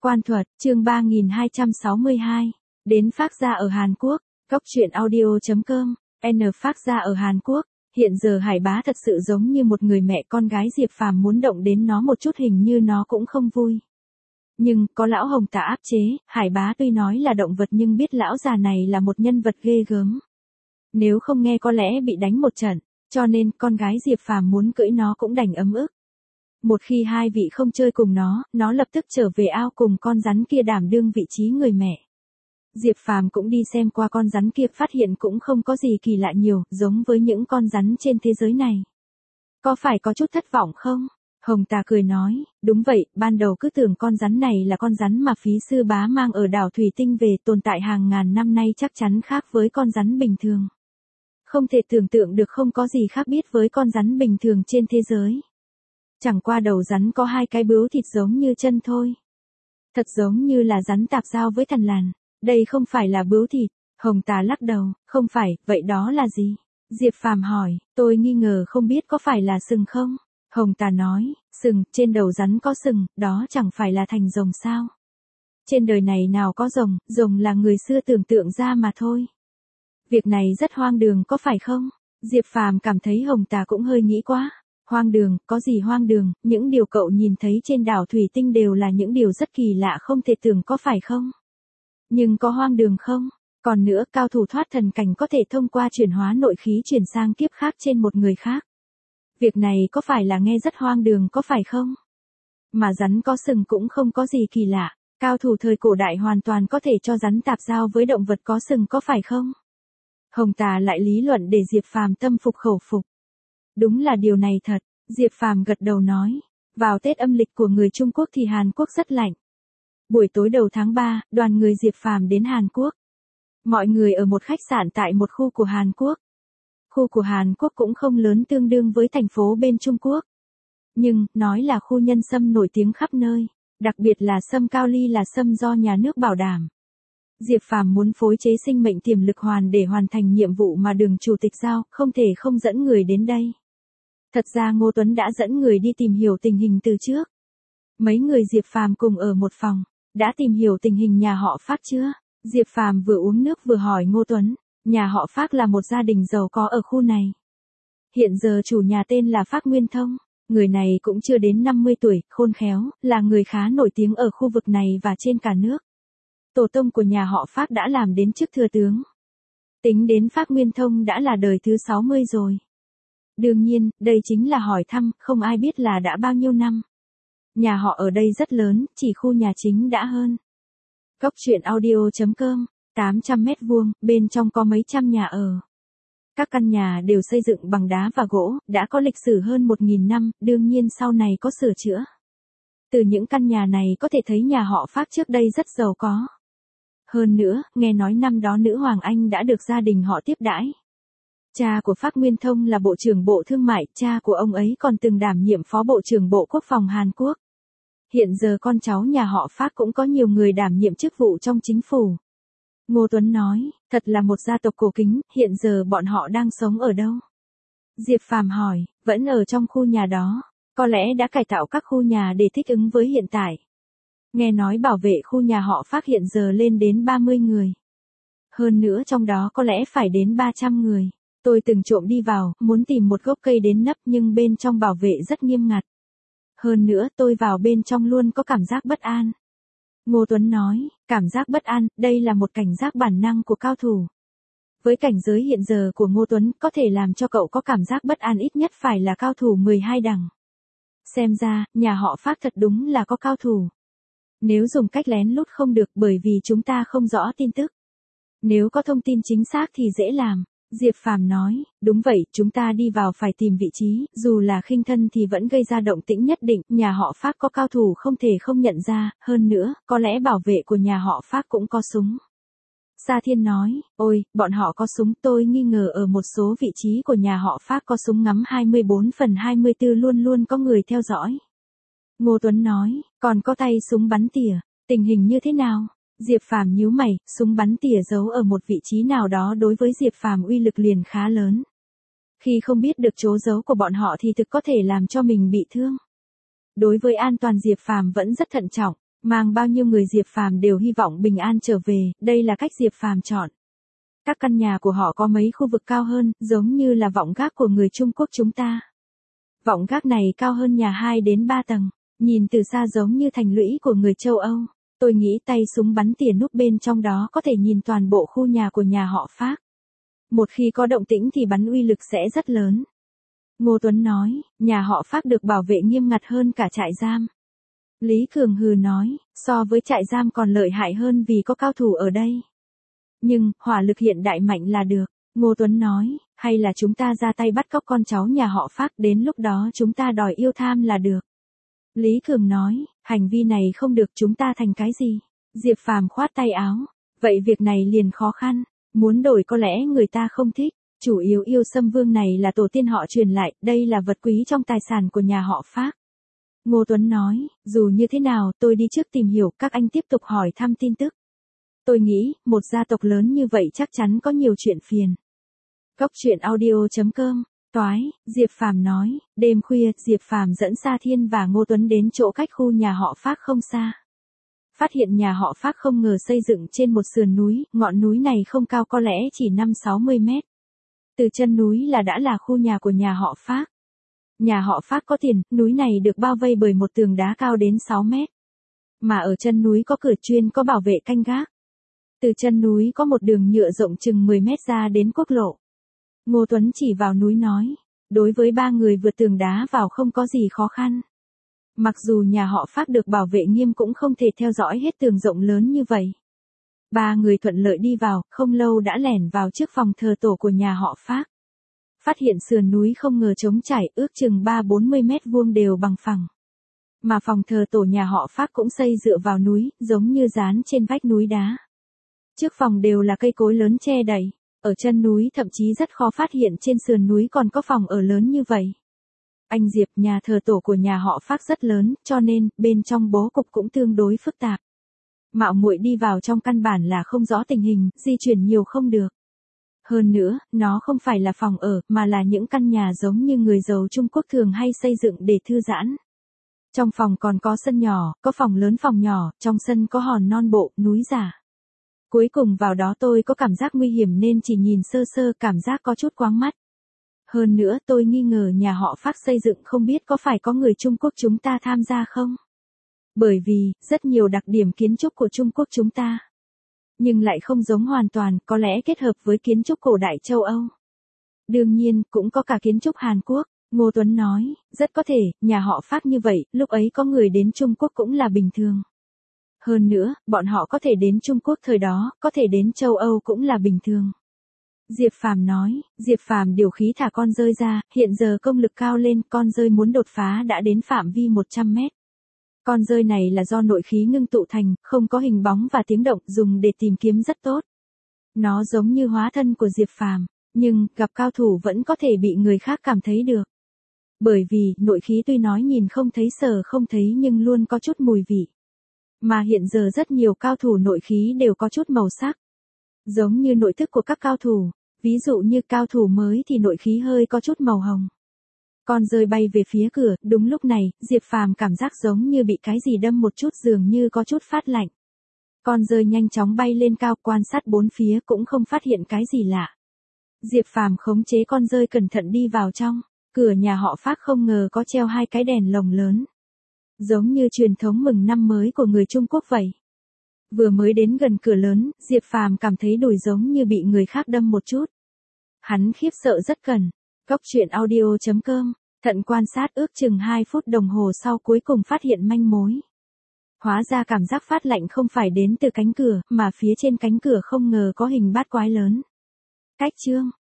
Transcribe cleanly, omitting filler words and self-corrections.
Quan thuật, chương 3262. Đến Phác Gia ở Hàn Quốc. Cóc truyện audio.com. Phác Gia ở Hàn Quốc. Hiện giờ Hải Bá thật sự giống như một người mẹ con gái Diệp Phàm muốn động đến nó một chút hình như nó cũng không vui. Nhưng, có lão Hồng Tà áp chế, Hải Bá tuy nói là động vật nhưng biết lão già này là một nhân vật ghê gớm. Nếu không nghe có lẽ bị đánh một trận, cho nên con gái Diệp Phàm muốn cưỡi nó cũng đành ấm ức. Một khi hai vị không chơi cùng nó lập tức trở về ao cùng con rắn kia đảm đương vị trí người mẹ. Diệp Phàm cũng đi xem qua con rắn kia, phát hiện cũng không có gì kỳ lạ nhiều, giống với những con rắn trên thế giới này. Có phải có chút thất vọng không? Hồng Tà cười nói, đúng vậy, ban đầu cứ tưởng con rắn này là con rắn mà Phí Sư Bá mang ở đảo Thủy Tinh về, tồn tại hàng ngàn năm nay chắc chắn khác với con rắn bình thường. Không thể tưởng tượng được không có gì khác biệt với con rắn bình thường trên thế giới. Chẳng qua đầu rắn có hai cái bướu thịt giống như chân thôi. Thật giống như là rắn tạp giao với thằn lằn. Đây không phải là bướu thịt. Hồng Tà lắc đầu, không phải, vậy đó là gì? Diệp Phàm hỏi, tôi nghi ngờ không biết có phải là sừng không? Hồng Tà nói, sừng, trên đầu rắn có sừng, đó chẳng phải là thành rồng sao? Trên đời này nào có rồng, rồng là người xưa tưởng tượng ra mà thôi. Việc này rất hoang đường có phải không? Diệp Phàm cảm thấy Hồng Tà cũng hơi nghĩ quá. Hoang đường, có gì hoang đường, những điều cậu nhìn thấy trên đảo Thủy Tinh đều là những điều rất kỳ lạ không thể tưởng có phải không? Nhưng có hoang đường không? Còn nữa, cao thủ thoát thần cảnh có thể thông qua chuyển hóa nội khí chuyển sang kiếp khác trên một người khác. Việc này có phải là nghe rất hoang đường có phải không? Mà rắn có sừng cũng không có gì kỳ lạ, cao thủ thời cổ đại hoàn toàn có thể cho rắn tạp giao với động vật có sừng có phải không? Hồng Tà lại lý luận để Diệp Phàm tâm phục khẩu phục. Đúng là điều này thật, Diệp Phàm gật đầu nói. Vào Tết âm lịch của người Trung Quốc thì Hàn Quốc rất lạnh. Buổi tối đầu tháng 3, đoàn người Diệp Phàm đến Hàn Quốc. Mọi người ở một khách sạn tại một khu của Hàn Quốc. Khu của Hàn Quốc cũng không lớn, tương đương với thành phố bên Trung Quốc. Nhưng, nói là khu nhân sâm nổi tiếng khắp nơi, đặc biệt là sâm cao ly là sâm do nhà nước bảo đảm. Diệp Phàm muốn phối chế sinh mệnh tiềm lực hoàn để hoàn thành nhiệm vụ mà Đường chủ tịch giao, không thể không dẫn người đến đây. Thật ra Ngô Tuấn đã dẫn người đi tìm hiểu tình hình từ trước. Mấy người Diệp Phàm cùng ở một phòng, đã tìm hiểu tình hình nhà họ Phác chưa? Diệp Phàm vừa uống nước vừa hỏi Ngô Tuấn, nhà họ Phác là một gia đình giàu có ở khu này. Hiện giờ chủ nhà tên là Phác Nguyên Thông, người này cũng chưa đến 50 tuổi, khôn khéo, là người khá nổi tiếng ở khu vực này và trên cả nước. Tổ tông của nhà họ Phác đã làm đến chức thừa tướng. Tính đến Phác Nguyên Thông đã là đời thứ 60 rồi. Đương nhiên, đây chính là hỏi thăm, không ai biết là đã bao nhiêu năm. Nhà họ ở đây rất lớn, chỉ khu nhà chính đã hơn. Cóc truyện audio.com, 800 mét vuông, bên trong có mấy trăm nhà ở. Các căn nhà đều xây dựng bằng đá và gỗ, đã có lịch sử hơn 1000 năm, đương nhiên sau này có sửa chữa. Từ những căn nhà này có thể thấy nhà họ Phác trước đây rất giàu có. Hơn nữa, nghe nói năm đó nữ hoàng Anh đã được gia đình họ tiếp đãi. Cha của Phác Nguyên Thông là Bộ trưởng Bộ Thương mại, cha của ông ấy còn từng đảm nhiệm Phó Bộ trưởng Bộ Quốc phòng Hàn Quốc. Hiện giờ con cháu nhà họ Phác cũng có nhiều người đảm nhiệm chức vụ trong chính phủ. Ngô Tuấn nói, thật là một gia tộc cổ kính, hiện giờ bọn họ đang sống ở đâu? Diệp Phàm hỏi, vẫn ở trong khu nhà đó, có lẽ đã cải tạo các khu nhà để thích ứng với hiện tại. Nghe nói bảo vệ khu nhà họ Phác hiện giờ lên đến 30 người. Hơn nữa trong đó có lẽ phải đến 300 người. Tôi từng trộm đi vào, muốn tìm một gốc cây đến nấp nhưng bên trong bảo vệ rất nghiêm ngặt. Hơn nữa tôi vào bên trong luôn có cảm giác bất an. Ngô Tuấn nói, cảm giác bất an, đây là một cảnh giác bản năng của cao thủ. Với cảnh giới hiện giờ của Ngô Tuấn, có thể làm cho cậu có cảm giác bất an ít nhất phải là cao thủ 12 đẳng. Xem ra, nhà họ Phác thật đúng là có cao thủ. Nếu dùng cách lén lút không được bởi vì chúng ta không rõ tin tức. Nếu có thông tin chính xác thì dễ làm. Diệp Phàm nói, đúng vậy, chúng ta đi vào phải tìm vị trí, dù là khinh thân thì vẫn gây ra động tĩnh nhất định, nhà họ Phác có cao thủ không thể không nhận ra, hơn nữa, có lẽ bảo vệ của nhà họ Phác cũng có súng. Sa Thiên nói, ôi, bọn họ có súng, tôi nghi ngờ ở một số vị trí của nhà họ Phác có súng ngắm 24/24 luôn luôn có người theo dõi. Ngô Tuấn nói, còn có tay súng bắn tỉa, tình hình như thế nào? Diệp Phàm nhíu mày, súng bắn tỉa giấu ở một vị trí nào đó đối với Diệp Phàm uy lực liền khá lớn. Khi không biết được chỗ giấu của bọn họ thì thực có thể làm cho mình bị thương. Đối với an toàn Diệp Phàm vẫn rất thận trọng, Mang bao nhiêu người Diệp Phàm đều hy vọng bình an trở về, đây là cách Diệp Phàm chọn. Các căn nhà của họ có mấy khu vực cao hơn, giống như là vọng gác của người Trung Quốc chúng ta. Vọng gác này cao hơn nhà 2 đến 3 tầng, nhìn từ xa giống như thành lũy của người châu Âu. Tôi nghĩ tay súng bắn tỉa núp bên trong đó có thể nhìn toàn bộ khu nhà của nhà họ Phác. Một khi có động tĩnh thì bắn uy lực sẽ rất lớn. Ngô Tuấn nói, nhà họ Phác được bảo vệ nghiêm ngặt hơn cả trại giam. Lý Cường hừ nói, so với trại giam còn lợi hại hơn vì có cao thủ ở đây. Nhưng, hỏa lực hiện đại mạnh là được. Ngô Tuấn nói, hay là chúng ta ra tay bắt cóc con cháu nhà họ Phác, đến lúc đó chúng ta đòi yêu tham là được. Lý Cường nói, hành vi này không được, chúng ta thành cái gì? Diệp Phàm khoát tay áo, vậy việc này liền khó khăn, muốn đổi có lẽ người ta không thích, chủ yếu yêu Sâm Vương này là tổ tiên họ truyền lại, đây là vật quý trong tài sản của nhà họ Phác. Ngô Tuấn nói, dù như thế nào tôi đi trước tìm hiểu, các anh tiếp tục hỏi thăm tin tức. Tôi nghĩ, một gia tộc lớn như vậy chắc chắn có nhiều chuyện phiền. Cốc truyện audio.com. Toái, Diệp Phàm nói, đêm khuya, Diệp Phàm dẫn Sa Thiên và Ngô Tuấn đến chỗ cách khu nhà họ Phác không xa. Phát hiện nhà họ Phác không ngờ xây dựng trên một sườn núi, ngọn núi này không cao, có lẽ chỉ 5-60 mét. Từ chân núi đã là khu nhà của nhà họ Phác. Nhà họ Phác có tiền, núi này được bao vây bởi một tường đá cao đến 6 mét. Mà ở chân núi có cửa chuyên có bảo vệ canh gác. Từ chân núi có một đường nhựa rộng chừng 10 mét ra đến quốc lộ. Ngô Tuấn chỉ vào núi nói, đối với 3 người vượt tường đá vào không có gì khó khăn. Mặc dù nhà họ Phác được bảo vệ nghiêm cũng không thể theo dõi hết tường rộng lớn như vậy. 3 người thuận lợi đi vào, không lâu đã lẻn vào trước phòng thờ tổ của nhà họ Phác. Phát hiện sườn núi không ngờ trống trải, ước chừng 3-40 mét vuông đều bằng phẳng. Mà phòng thờ tổ nhà họ Phác cũng xây dựa vào núi, giống như dán trên vách núi đá. Trước phòng đều là cây cối lớn che đậy. Ở chân núi thậm chí rất khó phát hiện trên sườn núi còn có phòng ở lớn như vậy. Anh Diệp, nhà thờ tổ của nhà họ Phác rất lớn, cho nên, bên trong bố cục cũng tương đối phức tạp. Mạo muội đi vào trong căn bản là không rõ tình hình, di chuyển nhiều không được. Hơn nữa, nó không phải là phòng ở, mà là những căn nhà giống như người giàu Trung Quốc thường hay xây dựng để thư giãn. Trong phòng còn có sân nhỏ, có phòng lớn phòng nhỏ, trong sân có hòn non bộ, núi giả. Cuối cùng vào đó tôi có cảm giác nguy hiểm nên chỉ nhìn sơ sơ, cảm giác có chút choáng mắt. Hơn nữa tôi nghi ngờ nhà họ Phác xây dựng không biết có phải có người Trung Quốc chúng ta tham gia không? Bởi vì, rất nhiều đặc điểm kiến trúc của Trung Quốc chúng ta. Nhưng lại không giống hoàn toàn, có lẽ kết hợp với kiến trúc cổ đại châu Âu. Đương nhiên, cũng có cả kiến trúc Hàn Quốc. Ngô Tuấn nói, rất có thể, nhà họ Phác như vậy, lúc ấy có người đến Trung Quốc cũng là bình thường. Hơn nữa, bọn họ có thể đến Trung Quốc thời đó, có thể đến châu Âu cũng là bình thường. Diệp Phàm nói, Diệp Phàm điều khí thả con rơi ra, hiện giờ công lực cao lên, con rơi muốn đột phá đã đến phạm vi 100 mét. Con rơi này là do nội khí ngưng tụ thành, không có hình bóng và tiếng động, dùng để tìm kiếm rất tốt. Nó giống như hóa thân của Diệp Phàm, nhưng, gặp cao thủ vẫn có thể bị người khác cảm thấy được. Bởi vì, nội khí tuy nói nhìn không thấy sờ không thấy nhưng luôn có chút mùi vị. Mà hiện giờ rất nhiều cao thủ nội khí đều có chút màu sắc. Giống như nội thức của các cao thủ, ví dụ như cao thủ mới thì nội khí hơi có chút màu hồng. Con rơi bay về phía cửa, đúng lúc này, Diệp Phàm cảm giác giống như bị cái gì đâm một chút, dường như có chút phát lạnh. Con rơi nhanh chóng bay lên cao, quan sát bốn phía cũng không phát hiện cái gì lạ. Diệp Phàm khống chế con rơi cẩn thận đi vào trong, cửa nhà họ Phác không ngờ có treo 2 cái đèn lồng lớn. Giống như truyền thống mừng năm mới của người Trung Quốc vậy. Vừa mới đến gần cửa lớn, Diệp Phàm cảm thấy đùi giống như bị người khác đâm một chút. Hắn khiếp sợ rất cần. Cốc truyện audio.com, thận quan sát ước chừng 2 phút đồng hồ sau cuối cùng phát hiện manh mối. Hóa ra cảm giác phát lạnh không phải đến từ cánh cửa, mà phía trên cánh cửa không ngờ có hình bát quái lớn. Cách chương